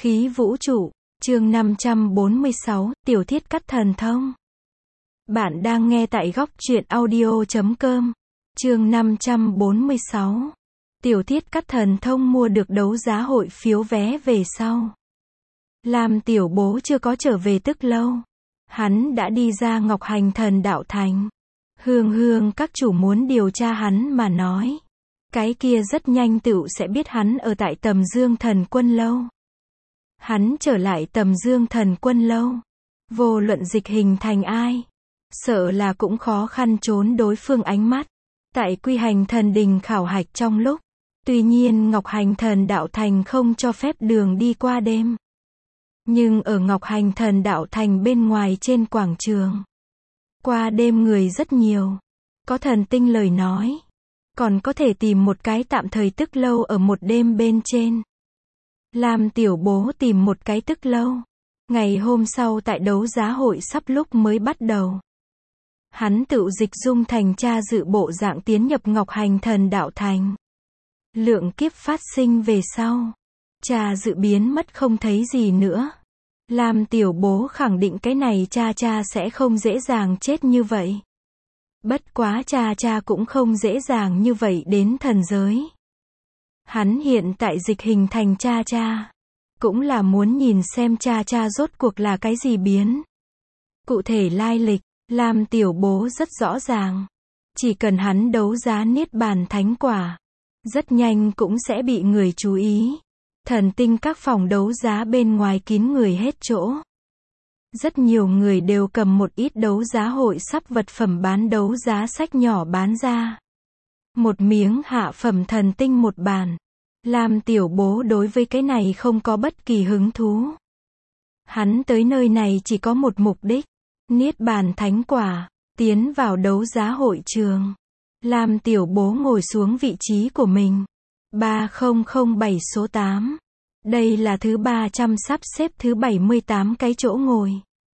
Khí vũ trụ, chương 546, tiểu thiết cắt thần thông. Bạn đang nghe tại góc truyện audio.com. Chương 546. Tiểu thiết cắt thần thông mua được đấu giá hội phiếu vé về sau. Lam tiểu bố chưa có trở về tức lâu. Hắn đã đi ra Ngọc Hành Thần Đạo Thành. Hương các chủ muốn điều tra hắn mà nói. Cái kia rất nhanh tựu sẽ biết hắn ở tại Tầm Dương Thần Quân Lâu. Hắn trở lại Tầm Dương Thần Quân Lâu. Vô luận dịch hình thành ai, sợ là cũng khó khăn trốn đối phương ánh mắt. Tại Quy Hành Thần Đình khảo hạch trong lúc, tuy nhiên Ngọc Hành Thần Đạo Thành không cho phép đường đi qua đêm. Nhưng ở Ngọc Hành Thần Đạo Thành bên ngoài trên quảng trường, qua đêm người rất nhiều. Có thần tinh lời nói, còn có thể tìm một cái tạm thời tức lâu ở một đêm bên trên. Lam tiểu bố tìm một cái tức lâu. Ngày hôm sau tại đấu giá hội sắp lúc mới bắt đầu. Hắn tự dịch dung thành cha dự bộ dạng tiến nhập Ngọc Hành Thần Đạo Thành. Lượng kiếp phát sinh về sau, cha dự biến mất không thấy gì nữa. Lam tiểu bố khẳng định cái này cha sẽ không dễ dàng chết như vậy. Bất quá cha cũng không dễ dàng như vậy đến thần giới. Hắn hiện tại dịch hình thành cha, cũng là muốn nhìn xem cha rốt cuộc là cái gì biến. Cụ thể lai lịch, Lam tiểu bố rất rõ ràng. Chỉ cần hắn đấu giá Niết Bàn Thánh Quả, rất nhanh cũng sẽ bị người chú ý. Thần tinh các phòng đấu giá bên ngoài kín người hết chỗ. Rất nhiều người đều cầm một ít đấu giá hội sắp vật phẩm bán đấu giá sách nhỏ bán ra. Một miếng hạ phẩm thần tinh một bàn. Lam tiểu bố đối với cái này không có bất kỳ hứng thú. Hắn tới nơi này chỉ có một mục đích. Niết Bàn Thánh Quả. Tiến vào đấu giá hội trường. Lam tiểu bố ngồi xuống vị trí của mình. 3007 số 8. Đây là thứ 300 sắp xếp thứ 78 cái chỗ ngồi.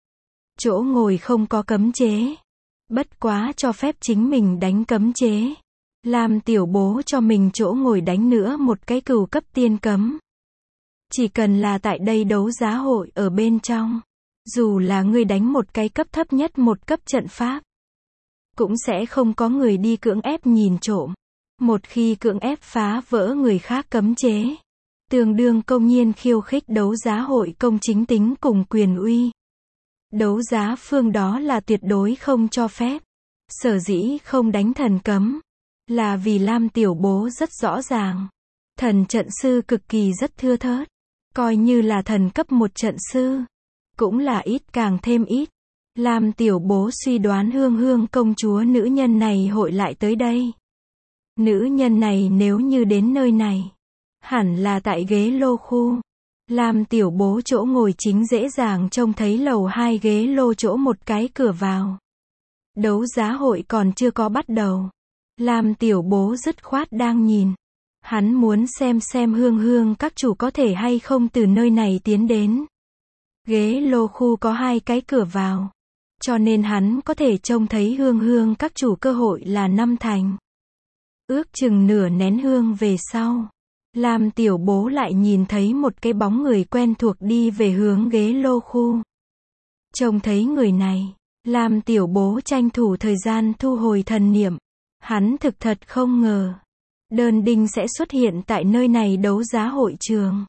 Chỗ ngồi không có cấm chế. Bất quá cho phép chính mình đánh cấm chế. Lam tiểu bố cho mình chỗ ngồi đánh nữa một cái cửu cấp tiên cấm. Chỉ cần là tại đây đấu giá hội ở bên trong, dù là người đánh một cái cấp thấp nhất một cấp trận pháp, cũng sẽ không có người đi cưỡng ép nhìn trộm. Một khi cưỡng ép phá vỡ người khác cấm chế, tương đương công nhiên khiêu khích đấu giá hội công chính tính cùng quyền uy. Đấu giá phương đó là tuyệt đối không cho phép. Sở dĩ không đánh thần cấm, là vì Lam tiểu bố rất rõ ràng. Thần trận sư cực kỳ rất thưa thớt. Coi như là thần cấp một trận sư, cũng là ít càng thêm ít. Lam tiểu bố suy đoán Hương công chúa nữ nhân này hội lại tới đây. Nữ nhân này nếu như đến nơi này, hẳn là tại ghế lô khu. Lam tiểu bố chỗ ngồi chính dễ dàng trông thấy lầu 2 ghế lô chỗ một cái cửa vào. Đấu giá hội còn chưa có bắt đầu. Lam tiểu bố dứt khoát đang nhìn. Hắn muốn xem Hương các chủ có thể hay không từ nơi này tiến đến. Ghế lô khu có 2 cái cửa vào, cho nên hắn có thể trông thấy Hương các chủ cơ hội là 5 thành. Ước chừng nửa nén hương về sau, Lam tiểu bố lại nhìn thấy một cái bóng người quen thuộc đi về hướng ghế lô khu. Trông thấy người này, Lam tiểu bố tranh thủ thời gian thu hồi thần niệm. Hắn thực thật không ngờ Đơn Đinh sẽ xuất hiện tại nơi này đấu giá hội trường.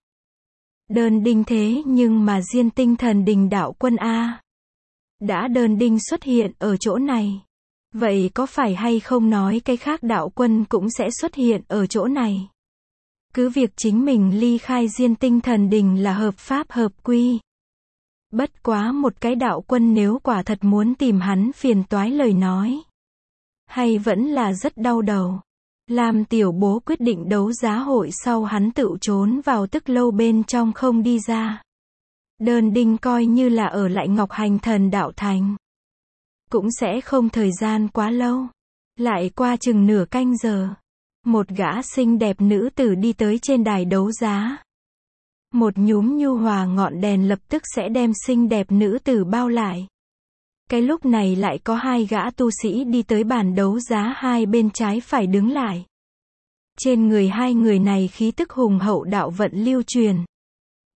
Đơn Đinh thế nhưng mà Diên Tinh Thần Đình đạo quân A. Đã Đơn Đinh xuất hiện ở chỗ này, vậy có phải hay không nói cái khác đạo quân cũng sẽ xuất hiện ở chỗ này? Cứ việc chính mình ly khai Diên Tinh Thần Đình là hợp pháp hợp quy. Bất quá một cái đạo quân nếu quả thật muốn tìm hắn phiền toái lời nói, hay vẫn là rất đau đầu. Lam tiểu bố quyết định đấu giá hội sau hắn tự trốn vào tức lâu bên trong không đi ra. Đơn Đinh coi như là ở lại Ngọc Hành Thần Đạo Thành, cũng sẽ không thời gian quá lâu. Lại qua chừng nửa canh giờ, một gã xinh đẹp nữ tử đi tới trên đài đấu giá. Một nhúm nhu hòa ngọn đèn lập tức sẽ đem xinh đẹp nữ tử bao lại. Cái lúc này lại có 2 gã tu sĩ đi tới bàn đấu giá hai bên trái phải đứng lại. Trên người 2 người này khí tức hùng hậu đạo vận lưu truyền.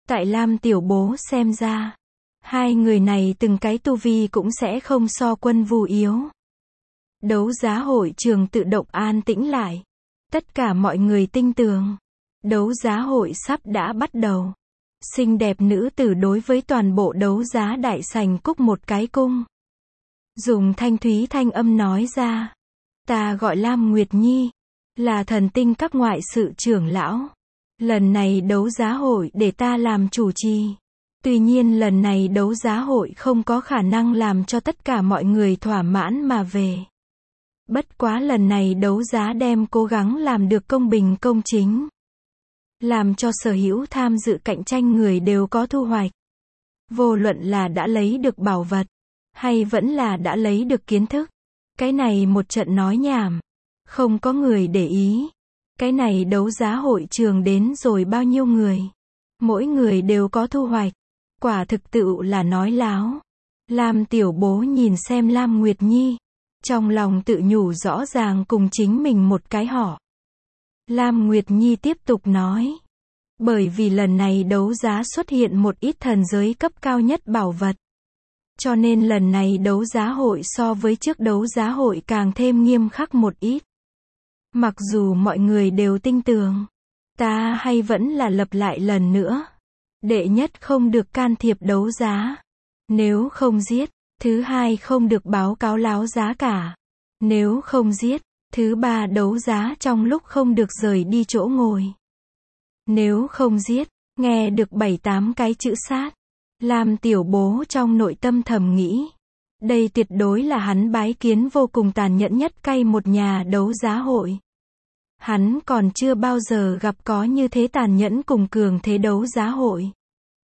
Tại Lam Tiểu Bố xem ra, hai người này từng cái tu vi cũng sẽ không so Quân Vu yếu. Đấu giá hội trường tự động an tĩnh lại. Tất cả mọi người tin tưởng. Đấu giá hội sắp đã bắt đầu. Xinh đẹp nữ tử đối với toàn bộ đấu giá đại sảnh cúc một cái cung. Dùng thanh thúy thanh âm nói ra. Ta gọi Lam Nguyệt Nhi, là thần tinh các ngoại sự trưởng lão. Lần này đấu giá hội để ta làm chủ trì. Tuy nhiên lần này đấu giá hội không có khả năng làm cho tất cả mọi người thỏa mãn mà về. Bất quá lần này đấu giá đem cố gắng làm được công bình công chính. Làm cho sở hữu tham dự cạnh tranh người đều có thu hoạch. Vô luận là đã lấy được bảo vật, hay vẫn là đã lấy được kiến thức. Cái này một trận nói nhảm. Không có người để ý. Cái này đấu giá hội trường đến rồi bao nhiêu người. Mỗi người đều có thu hoạch. Quả thực tựu là nói láo. Lam Tiểu Bố nhìn xem Lam Nguyệt Nhi. Trong lòng tự nhủ rõ ràng cùng chính mình một cái họ. Lam Nguyệt Nhi tiếp tục nói. Bởi vì lần này đấu giá xuất hiện một ít thần giới cấp cao nhất bảo vật. Cho nên lần này đấu giá hội so với trước đấu giá hội càng thêm nghiêm khắc một ít. Mặc dù mọi người đều tin tưởng, ta hay vẫn là lặp lại lần nữa. Đệ nhất không được can thiệp đấu giá. Nếu không giết, thứ hai không được báo cáo láo giá cả. Nếu không giết, thứ ba đấu giá trong lúc không được rời đi chỗ ngồi. Nếu không giết, nghe được 7-8 cái chữ sát. Lam Tiểu Bố trong nội tâm thầm nghĩ. Đây tuyệt đối là hắn bái kiến vô cùng tàn nhẫn nhất cay một nhà đấu giá hội. Hắn còn chưa bao giờ gặp có như thế tàn nhẫn cùng cường thế đấu giá hội.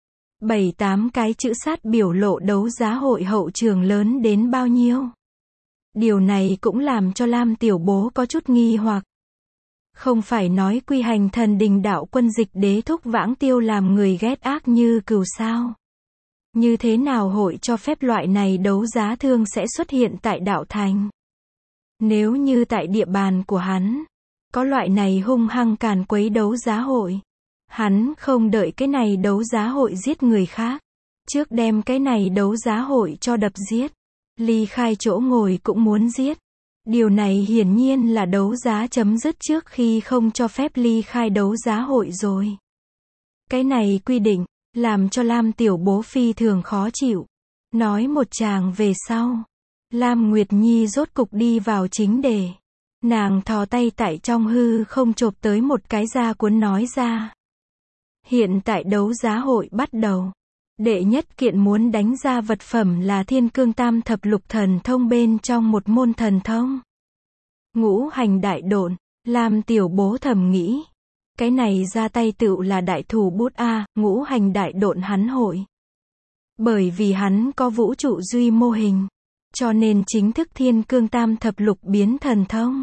7-8 cái chữ sát biểu lộ đấu giá hội hậu trường lớn đến bao nhiêu. Điều này cũng làm cho Lam Tiểu Bố có chút nghi hoặc. Không phải nói quy hành thần đình đạo quân dịch đế thúc vãng tiêu làm người ghét ác như cừu sao. Như thế nào hội cho phép loại này đấu giá thương sẽ xuất hiện tại đạo thành? Nếu như tại địa bàn của hắn, có loại này hung hăng càn quấy đấu giá hội. Hắn không đợi cái này đấu giá hội giết người khác. Trước đem cái này đấu giá hội cho đập giết. Ly khai chỗ ngồi cũng muốn giết. Điều này hiển nhiên là đấu giá chấm dứt trước khi không cho phép ly khai đấu giá hội rồi. Cái này quy định, làm cho Lam Tiểu Bố phi thường khó chịu. Nói một tràng về sau. Lam Nguyệt Nhi rốt cục đi vào chính đề. Nàng thò tay tại trong hư không chộp tới một cái da cuốn nói ra. Hiện tại đấu giá hội bắt đầu. Đệ nhất kiện muốn đánh ra vật phẩm là Thiên Cương Tam Thập Lục Thần Thông bên trong một môn thần thông. Ngũ hành đại độn, Lam Tiểu Bố thầm nghĩ. Cái này ra tay tựu là đại thủ bút A, ngũ hành đại độn hắn hội. Bởi vì hắn có vũ trụ duy mô hình. Cho nên chính thức Thiên Cương Tam Thập Lục biến thần thông.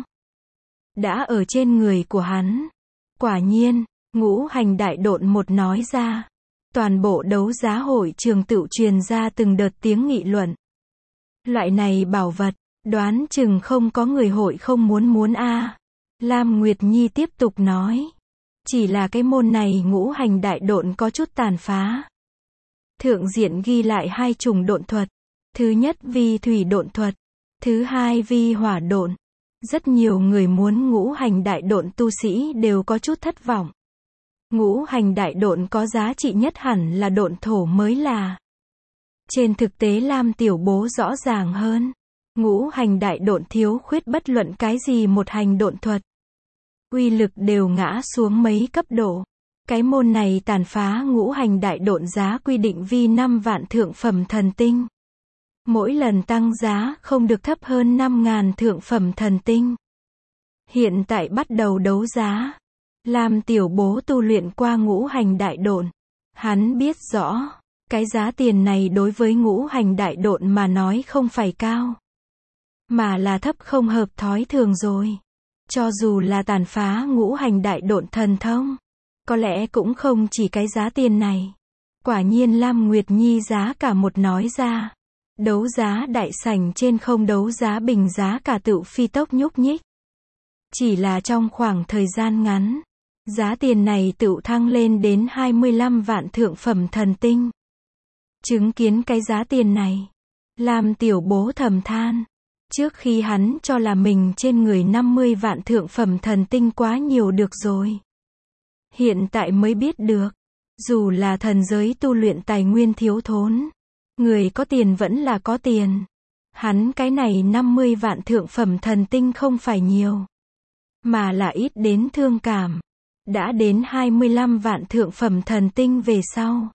Đã ở trên người của hắn. Quả nhiên, ngũ hành đại độn một nói ra. Toàn bộ đấu giá hội trường tựu truyền ra từng đợt tiếng nghị luận. Loại này bảo vật, đoán chừng không có người hội không muốn a. Lam Nguyệt Nhi tiếp tục nói. Chỉ là cái môn này ngũ hành đại độn có chút tàn phá. Thượng diện ghi lại hai chủng độn thuật. Thứ nhất vi thủy độn thuật. Thứ hai vi hỏa độn. Rất nhiều người muốn ngũ hành đại độn tu sĩ đều có chút thất vọng. Ngũ hành đại độn có giá trị nhất hẳn là độn thổ mới là. Trên thực tế Lam Tiểu Bố rõ ràng hơn. Ngũ hành đại độn thiếu khuyết bất luận cái gì một hành độn thuật. Uy lực đều ngã xuống mấy cấp độ. Cái môn này tàn phá ngũ hành đại độn giá quy định vi 5 vạn thượng phẩm thần tinh. Mỗi lần tăng giá không được thấp hơn 5.000 thượng phẩm thần tinh. Hiện tại bắt đầu đấu giá. Lam Tiểu Bố tu luyện qua ngũ hành đại độn. Hắn biết rõ, cái giá tiền này đối với ngũ hành đại độn mà nói không phải cao. Mà là thấp không hợp thói thường rồi. Cho dù là tàn phá ngũ hành đại độn thần thông. Có lẽ cũng không chỉ cái giá tiền này. Quả nhiên Lam Nguyệt Nhi giá cả một nói ra. Đấu giá đại sảnh trên không đấu giá bình giá cả tựu phi tốc nhúc nhích. Chỉ là trong khoảng thời gian ngắn. Giá tiền này tựu thăng lên đến 25 vạn thượng phẩm thần tinh. Chứng kiến cái giá tiền này, Lam Tiểu Bố thầm than. Trước khi hắn cho là mình trên người 50 vạn thượng phẩm thần tinh quá nhiều được rồi. Hiện tại mới biết được, dù là thần giới tu luyện tài nguyên thiếu thốn, người có tiền vẫn là có tiền. Hắn cái này 50 vạn thượng phẩm thần tinh không phải nhiều, mà là ít đến thương cảm. Đã đến 25 vạn thượng phẩm thần tinh về sau,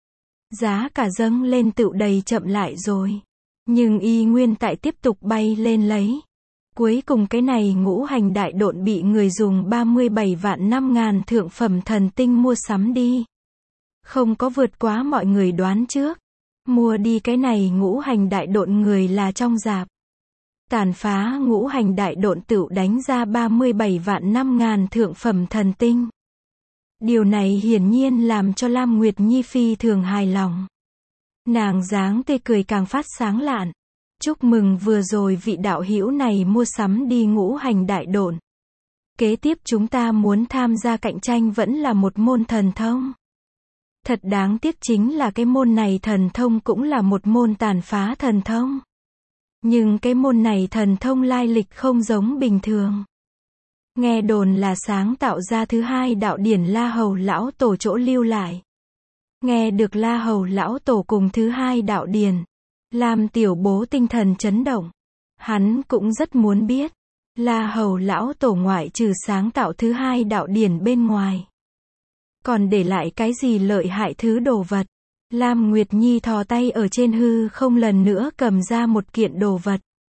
giá cả dâng lên tựu đầy chậm lại rồi. Nhưng y nguyên tại tiếp tục bay lên lấy. Cuối cùng cái này ngũ hành đại độn bị người dùng 37 vạn 5.000 thượng phẩm thần tinh mua sắm đi. Không có vượt quá mọi người đoán trước. Mua đi cái này ngũ hành đại độn người là trong rạp. Tàn phá ngũ hành đại độn tựu đánh ra 37 vạn 5.000 thượng phẩm thần tinh. Điều này hiển nhiên làm cho Lam Nguyệt Nhi phi thường hài lòng. Nàng dáng tươi cười càng phát sáng lạn. Chúc mừng vừa rồi vị đạo hữu này mua sắm đi ngũ hành đại độn. Kế tiếp chúng ta muốn tham gia cạnh tranh vẫn là một môn thần thông. Thật đáng tiếc chính là cái môn này thần thông cũng là một môn tàn phá thần thông. Nhưng cái môn này thần thông lai lịch không giống bình thường. Nghe đồn là sáng tạo ra thứ hai đạo điển La Hầu Lão Tổ chỗ lưu lại. Nghe được La Hầu Lão Tổ cùng thứ hai đạo điển, Lam Tiểu Bố tinh thần chấn động. Hắn cũng rất muốn biết, La Hầu Lão Tổ ngoại trừ sáng tạo thứ hai đạo điển bên ngoài, còn để lại cái gì lợi hại thứ đồ vật. Lam Nguyệt Nhi thò tay ở trên hư không lần nữa cầm ra một kiện đồ vật.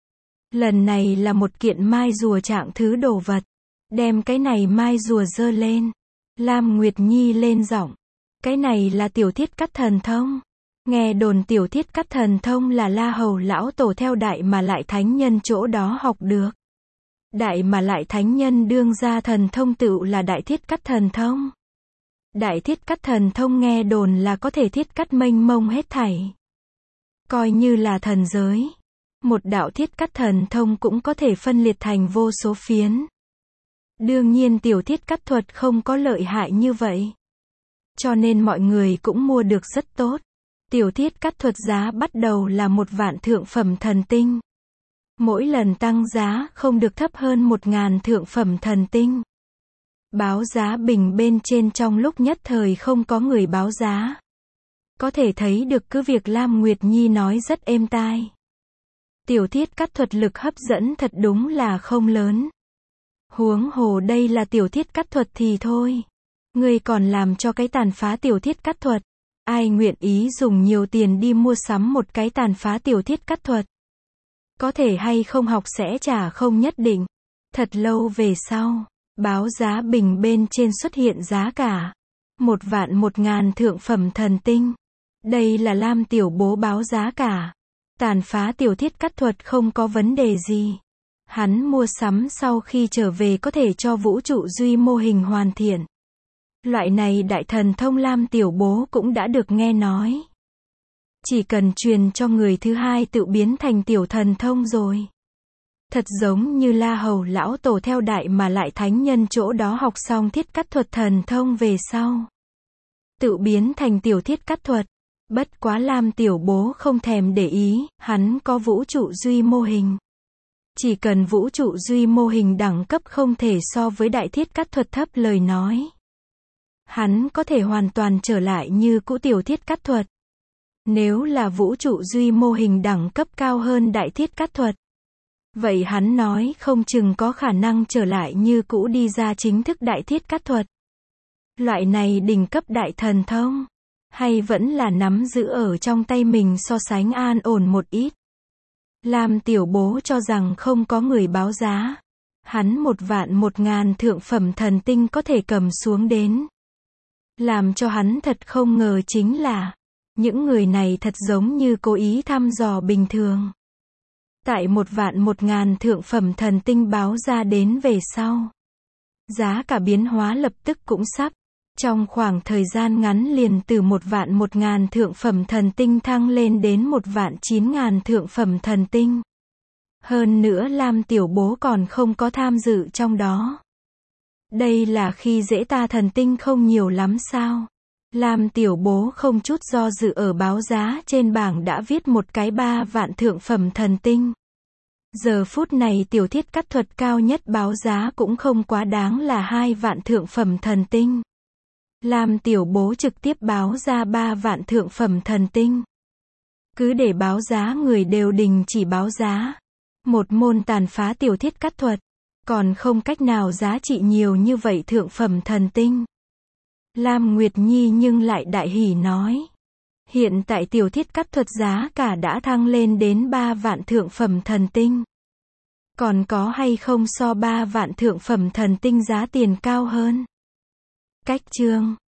Lần này là một kiện mai rùa trạng thứ đồ vật. Đem cái này mai rùa giơ lên. Lam Nguyệt Nhi lên giọng. Cái này là tiểu thiết cắt thần thông. Nghe đồn tiểu thiết cắt thần thông là La Hầu Lão Tổ theo Đại Mà Lại Thánh Nhân chỗ đó học được. Đại Mà Lại Thánh Nhân đương ra thần thông tựu là đại thiết cắt thần thông. Đại thiết cắt thần thông nghe đồn là có thể thiết cắt mênh mông hết thảy. Coi như là thần giới. Một đạo thiết cắt thần thông cũng có thể phân liệt thành vô số phiến. Đương nhiên tiểu thiết cắt thuật không có lợi hại như vậy. Cho nên mọi người cũng mua được rất tốt. Tiểu thiết cắt thuật giá bắt đầu là 1 vạn thượng phẩm thần tinh. Mỗi lần tăng giá không được thấp hơn 1.000 thượng phẩm thần tinh. Báo giá bình bên trên trong lúc nhất thời không có người báo giá. Có thể thấy được cứ việc Lam Nguyệt Nhi nói rất êm tai. Tiểu thiết cắt thuật lực hấp dẫn thật đúng là không lớn. Huống hồ đây là tiểu thiết cắt thuật thì thôi. Ngươi còn làm cho cái tàn phá tiểu thiết cắt thuật. Ai nguyện ý dùng nhiều tiền đi mua sắm một cái tàn phá tiểu thiết cắt thuật. Có thể hay không học sẽ trả không nhất định. Thật lâu về sau, báo giá bình bên trên xuất hiện giá cả 1 vạn 1.000 thượng phẩm thần tinh. Đây là Lam Tiểu Bố báo giá cả. Tàn phá tiểu thiết cắt thuật không có vấn đề gì. Hắn mua sắm sau khi trở về có thể cho vũ trụ duy mô hình hoàn thiện. Loại này đại thần thông Lam Tiểu Bố cũng đã được nghe nói. Chỉ cần truyền cho người thứ hai tự biến thành tiểu thần thông rồi. Thật giống như La Hầu Lão Tổ theo Đại Mà Lại Thánh Nhân chỗ đó học xong thiết cắt thuật thần thông về sau. Tự biến thành tiểu thiết cắt thuật. Bất quá Lam Tiểu Bố không thèm để ý, hắn có vũ trụ duy mô hình. Chỉ cần vũ trụ duy mô hình đẳng cấp không thể so với đại thiết cắt thuật thấp lời nói. Hắn có thể hoàn toàn trở lại như cũ tiểu thiết cắt thuật. Nếu là vũ trụ duy mô hình đẳng cấp cao hơn đại thiết cắt thuật. Vậy hắn nói không chừng có khả năng trở lại như cũ đi ra chính thức đại thiết cắt thuật. Loại này đỉnh cấp đại thần thông. Hay vẫn là nắm giữ ở trong tay mình so sánh an ổn một ít. Lam Tiểu Bố cho rằng không có người báo giá. Hắn 1 vạn 1.000 thượng phẩm thần tinh có thể cầm xuống đến. Làm cho hắn thật không ngờ chính là, những người này thật giống như cố ý thăm dò bình thường. Tại 1 vạn 1.000 thượng phẩm thần tinh báo ra đến về sau. Giá cả biến hóa lập tức cũng sắp. Trong khoảng thời gian ngắn liền từ 1 vạn 1.000 thượng phẩm thần tinh thăng lên đến 1 vạn 9.000 thượng phẩm thần tinh. Hơn nữa Lam Tiểu Bố còn không có tham dự trong đó. Đây là khi dễ ta thần tinh không nhiều lắm sao? Lam tiểu bố không chút do dự ở báo giá trên bảng đã viết một cái 3 vạn thượng phẩm thần tinh. Giờ phút này tiểu thiết cắt thuật cao nhất báo giá cũng không quá đáng là 2 vạn thượng phẩm thần tinh. Lam tiểu bố trực tiếp báo ra 3 vạn thượng phẩm thần tinh. Cứ để báo giá người đều đình chỉ báo giá. Một môn tàn phá tiểu thiết cắt thuật. Còn không cách nào giá trị nhiều như vậy thượng phẩm thần tinh. Lam Nguyệt Nhi nhưng lại đại hỉ nói. Hiện tại tiểu thiết cắt thuật giá cả đã thăng lên đến 3 vạn thượng phẩm thần tinh. Còn có hay không so 3 vạn thượng phẩm thần tinh giá tiền cao hơn? Cách chương